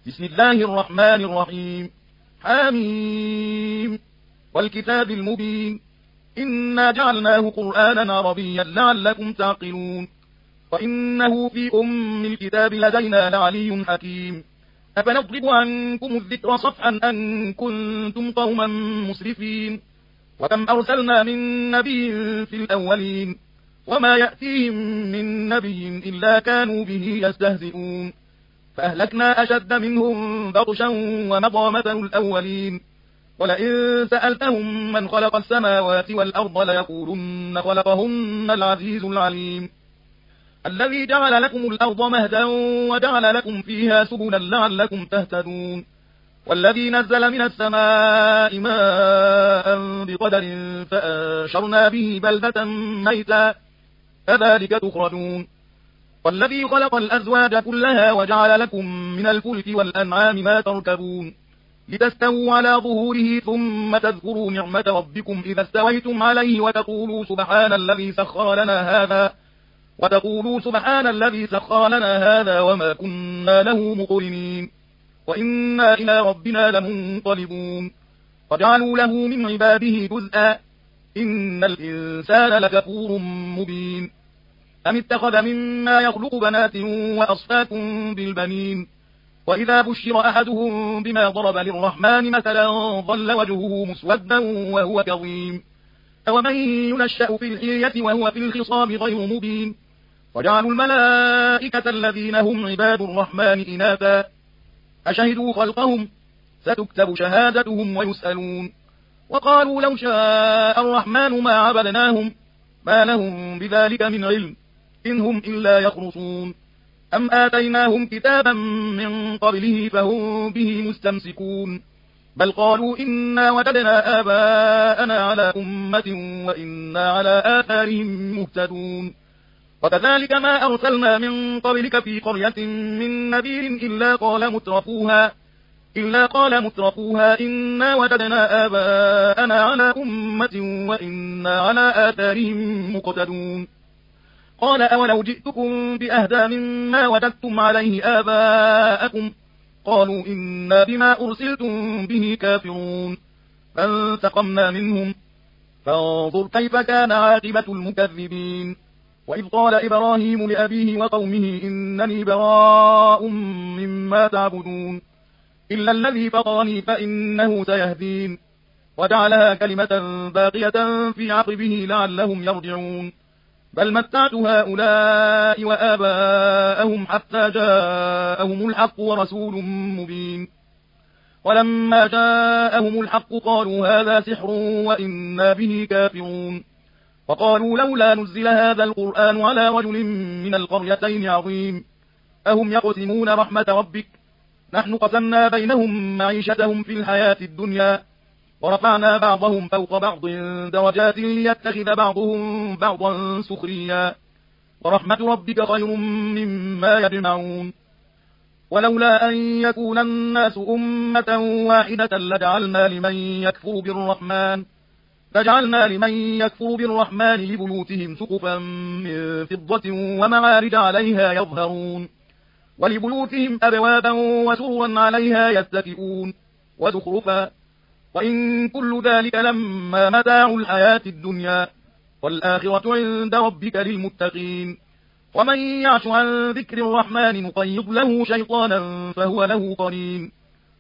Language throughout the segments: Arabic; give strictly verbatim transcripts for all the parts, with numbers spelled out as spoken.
بسم الله الرحمن الرحيم. حميم والكتاب المبين إنا جعلناه قرآنا عربيا لعلكم تعقلون وإنه في أم الكتاب لدينا لعلي حكيم أفنضرب عنكم الذكر صفحا أن كنتم قوما مسرفين وكم أرسلنا من نبي في الأولين وما يأتيهم من نبي إلا كانوا به يستهزئون فأهلكنا أشد منهم بطشا ومضى مثل الأولين ولئن سألتهم من خلق السماوات والأرض ليقولن خلقهن العزيز العليم الذي جعل لكم الأرض مهدا وجعل لكم فيها سبلا لعلكم تهتدون والذي نزل من السماء ماء بقدر فأنشرنا به بلدة ميتا كذلك تخرجون والذي خلق الأزواج كلها وجعل لكم من الفلك والأنعام ما تركبون لتستووا على ظهوره ثم تذكروا نعمة ربكم إذا استويتم عليه وتقولوا سبحان الذي سخر لنا هذا وتقولوا سبحان الذي سخر لنا هذا وما كنا له مقرنين وإنا إلى ربنا لمنقلبون وجعلوا له من عباده جزءا إن الإنسان لكفور مبين أم اتخذ مما يخلق بنات وأصفاكم بالبنين وإذا بشر أحدهم بما ضرب للرحمن مثلا ظل وجهه مسودا وهو كظيم أومن ينشأ في الحلية وهو في الخصام غير مبين وجعلوا الملائكة الذين هم عباد الرحمن إناثا أشهدوا خلقهم ستكتب شهادتهم ويسألون وقالوا لو شاء الرحمن ما عبدناهم ما لهم بذلك من علم إن هم إلا يخرصون أم آتيناهم كتابا من قبله فهم به مستمسكون بل قالوا إنا وجدنا آباءنا على أمة وإنا على آثارهم مهتدون وكذلك ما أرسلنا من قبلك في قرية من نذير إلا قال مترفوها إلا قال مترفوها إنا وجدنا آباءنا على أمة وإنا على آثارهم مقتدون قال أولو جئتكم بأهدى مما وجدتم عليه آباءكم قالوا إنا بما أرسلتم به كافرون فانتقمنا منهم فانظر كيف كان عاقبة المكذبين وإذ قال إبراهيم لأبيه وقومه إنني براء مما تعبدون إلا الذي فطرني فإنه سيهدين وجعلها كلمة باقية في عقبه لعلهم يرجعون بل متعت هؤلاء وآباءهم حتى جاءهم الحق ورسول مبين ولما جاءهم الحق قالوا هذا سحر وإنا به كافرون وقالوا لولا نزل هذا القرآن على رجل من القريتين عظيم أهم يقسمون رحمة ربك نحن قسمنا بينهم معيشتهم في الحياة الدنيا ورفعنا بعضهم فوق بعض درجات ليتخذ بعضهم بعضا سخريا ورحمة ربك خير مما يجمعون ولولا أن يكون الناس أمة واحدة لجعلنا لمن يكفر بالرحمن فجعلنا لمن يكفر بالرحمن لبيوتهم سقفا من فضة ومعارج عليها يظهرون ولبيوتهم أبوابا وسرا عليها يتكئون وزخرفا وإن كل ذلك لما متاع الحياة الدنيا والآخرة عند ربك للمتقين ومن يعش عن ذكر الرحمن نقيض له شيطانا فهو له قرين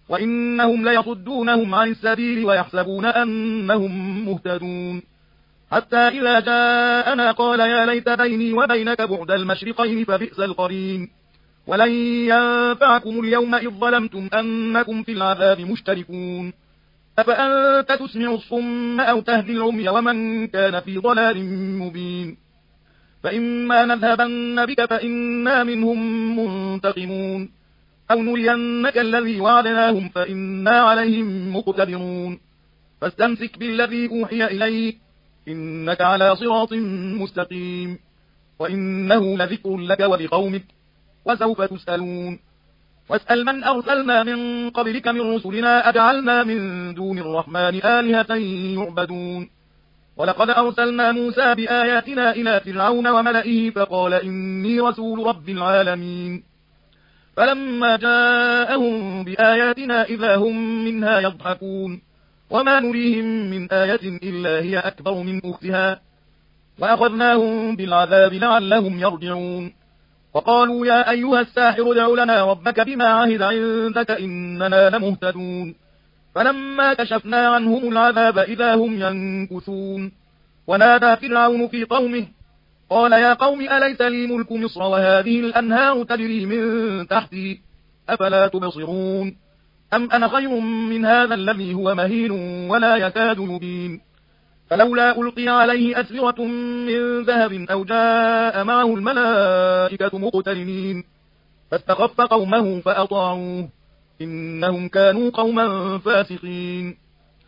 وإنهم ليصدونهم عن السبيل ويحسبون أنهم مهتدون حتى إذا جاءنا قال يا ليت بيني وبينك بعد المشرقين فبئس القرين ولن ينفعكم اليوم إذ ظلمتم أنكم في العذاب مشتركون أفأنت تسمع الصم أو تهدي العمي ومن كان في ضلال مبين فإما نذهبن بك فإنا منهم منتقمون أو نرينك الذي وعدناهم فإنا عليهم مقتدرون فاستمسك بالذي أوحي إليك إنك على صراط مستقيم وإنه لذكر لك ولقومك وسوف تسألون واسأل من أرسلنا من قبلك من رسلنا أجعلنا من دون الرحمن آلهة يعبدون ولقد أرسلنا موسى بآياتنا إلى فرعون وملئه فقال إني رسول رب العالمين فلما جاءهم بآياتنا إذا هم منها يضحكون وما نريهم من آية إلا هي أكبر من أختها وأخذناهم بالعذاب لعلهم يرجعون وقالوا يا أيها الساحر ادع لنا ربك بما عهد عندك إننا لمهتدون فلما كشفنا عنهم العذاب إذا هم ينكثون ونادى فرعون في قومه قال يا قوم أليس لي ملك مصر وهذه الأنهار تجري من تحتي أفلا تبصرون أم أنا خير من هذا الذي هو مهين ولا يكاد يبين فلولا ألقي عليه أسورة من ذهب أو جاء معه الملائكة مقترنين فاستخف قومه فأطاعوه إنهم كانوا قوما فاسقين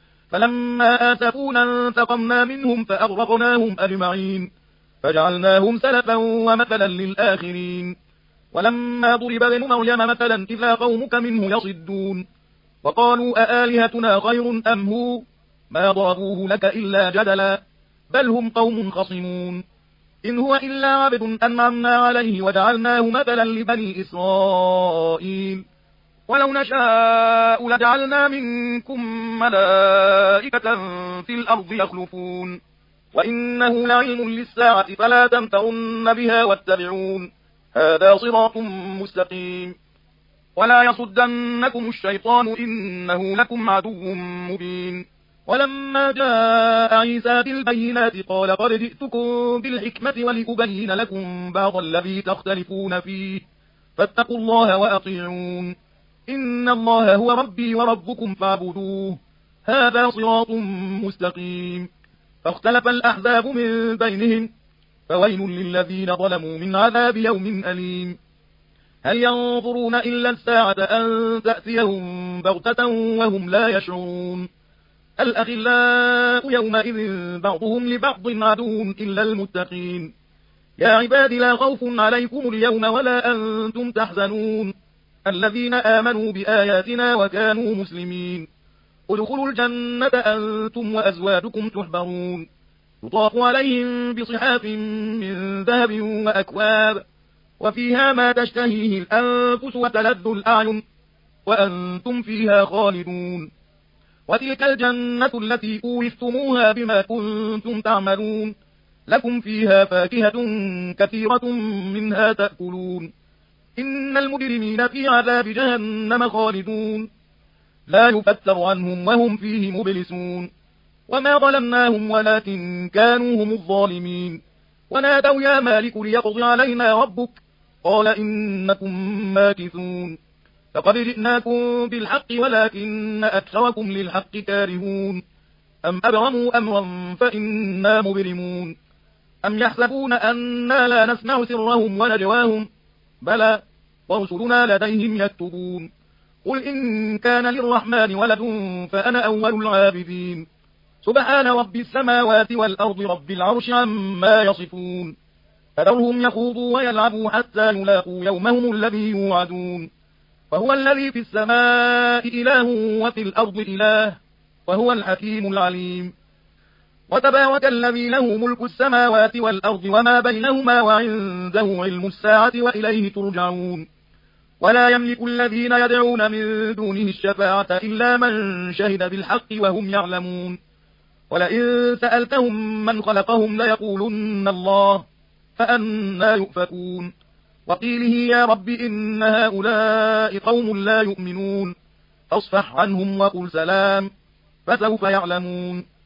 فلما آسفونا انتقمنا منهم فأغرقناهم أجمعين فجعلناهم سلفا ومثلا للآخرين ولما ضرب ابن مريم مثلا إذا قومك منه يصدون وقالوا أآلهتنا خير أم هو ما ضربوه لك إلا جدلا بل هم قوم خصمون إن هو إلا عبد أنعمنا عليه وجعلناه مثلا لبني إسرائيل ولو نشاء لجعلنا منكم ملائكة في الأرض يخلفون وإنه لعلم للساعة فلا تمترن بها واتبعون هذا صراط مستقيم ولا يصدنكم الشيطان إنه لكم عدو مبين ولما جاء عيسى بالبينات قال قد جئتكم بالحكمة ولأبين لكم بعض الذي تختلفون فيه فاتقوا الله وأطيعون إن الله هو ربي وربكم فاعبدوه هذا صراط مستقيم فاختلف الأحزاب من بينهم فويل للذين ظلموا من عذاب يوم أليم هل ينظرون إلا الساعة أن تأتيهم بغتة وهم لا يشعرون الأخلاء يومئذ بعضهم لبعض عدو إلا المتقين يا عباد لا خوف عليكم اليوم ولا أنتم تحزنون الذين آمنوا بآياتنا وكانوا مسلمين ادخلوا الجنة أنتم وأزواجكم تحبرون يطاف عليهم بصحاف من ذهب وأكواب وفيها ما تشتهيه الأنفس وتلذ الأعين وأنتم فيها خالدون وتلك الجنة التي أورثتموها بما كنتم تعملون لكم فيها فاكهة كثيرة منها تأكلون إن المجرمين في عذاب جهنم خالدون لا يفتر عنهم وهم فيه مبلسون وما ظلمناهم ولكن كانوا هم الظالمين ونادوا يا مالك ليقضي علينا ربك قال إنكم ماكثون فقد جئناكم بالحق ولكن أكثركم للحق كارهون أم أبرموا أمرا فإنا مبرمون أم يحسبون أننا لا نسمع سرهم ونجواهم بلى ورسلنا لديهم يكتبون قل إن كان للرحمن ولد فأنا أول العابدين سبحان رب السماوات والأرض رب العرش عما يصفون فذرهم يخوضوا ويلعبوا حتى يلاقوا يومهم الذي يوعدون وهو الذي في السماء إله وفي الأرض إله وهو الحكيم العليم وتبارك الذي له ملك السماوات والأرض وما بينهما وعنده علم الساعة وإليه ترجعون ولا يملك الذين يدعون من دونه الشفاعة إلا من شهد بالحق وهم يعلمون ولئن سألتهم من خلقهم ليقولن الله فأنى يؤفكون وقيله يا رب إن هؤلاء قوم لا يؤمنون فاصفح عنهم وقل سلام فسوف يعلمون